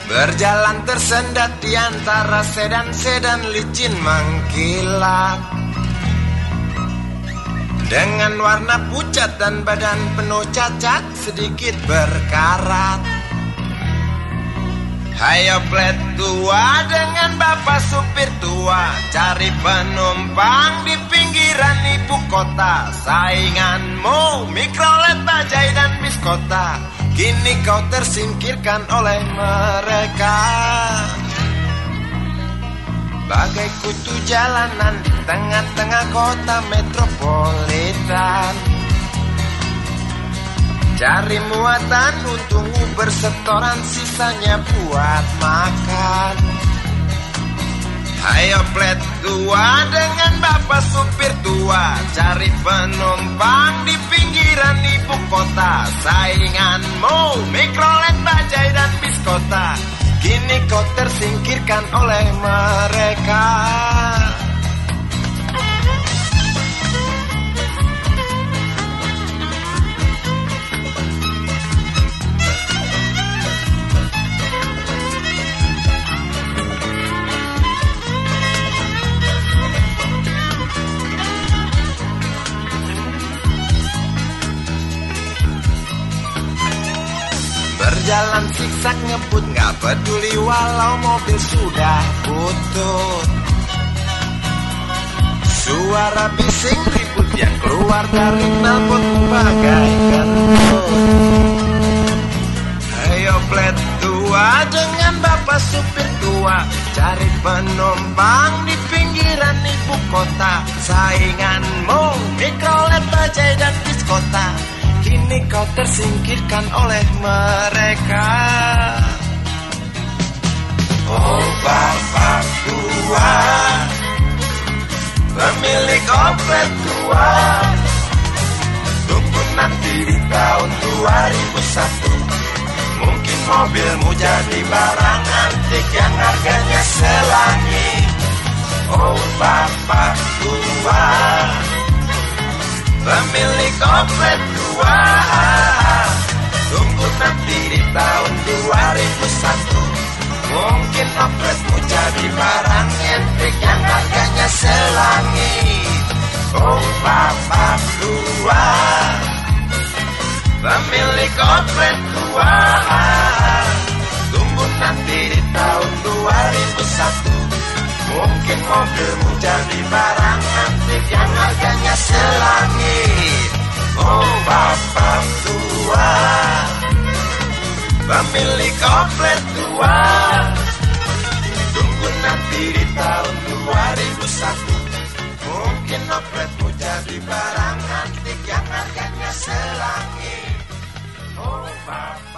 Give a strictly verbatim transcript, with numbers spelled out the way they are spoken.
Berjalan tersendat di antara sedan-sedan licin mengkilap, dengan warna pucat dan badan penuh cacat sedikit berkarat. Hayo plet tua dengan bapak supir tua, cari penumpang di pinggiran ibu kota. Sainganmu Mikrolet, Bajaj dan Biskota, kini kau tersingkirkan oleh mereka. Bagai kutu jalanan di tengah-tengah kota metropolitan, cari muatan untungmu bersetoran, sisanya buat makan. Hayo plet tua dengan bapak supir tua, cari penumpang di pinggiran ibu kota. Sainganmu Mikrolet, Bajaj dan Biskota, kini kau tersingkirkan oleh mereka. Berjalan siksak ngebut, gak peduli walau mobil sudah butut. Suara bising ribut yang keluar dari knalpot bagai kentut. Ayo plet tua dengan bapak supir tua, cari penumpang di pinggiran ibu kota. Sainganmu Mikrolet, Bajaj dan Biskota, kini kau tersingkirkan oleh mereka. Oh bapak tua, pemilik oplet tua, tunggu nanti di tahun dua ribu satu, mungkin mobilmu jadi barang antik yang harganya selangit. Oh bapak tua, pemilik oplet tua, tunggu nanti di tahun dua ribu satu, mungkin opletmu jadi barang antik yang harganya selangit. Oh bapak tua, pemilik oplet tua, tunggu nanti di tahun dua ribu satu, mungkin mobilmu jadi barang antik yang harganya selangit. Oh bapak tua, pemilik oplet tua, tunggu nanti di tahun dua ribu satu, mungkin opletmu jadi barang antik yang harganya selangit. Oh bapak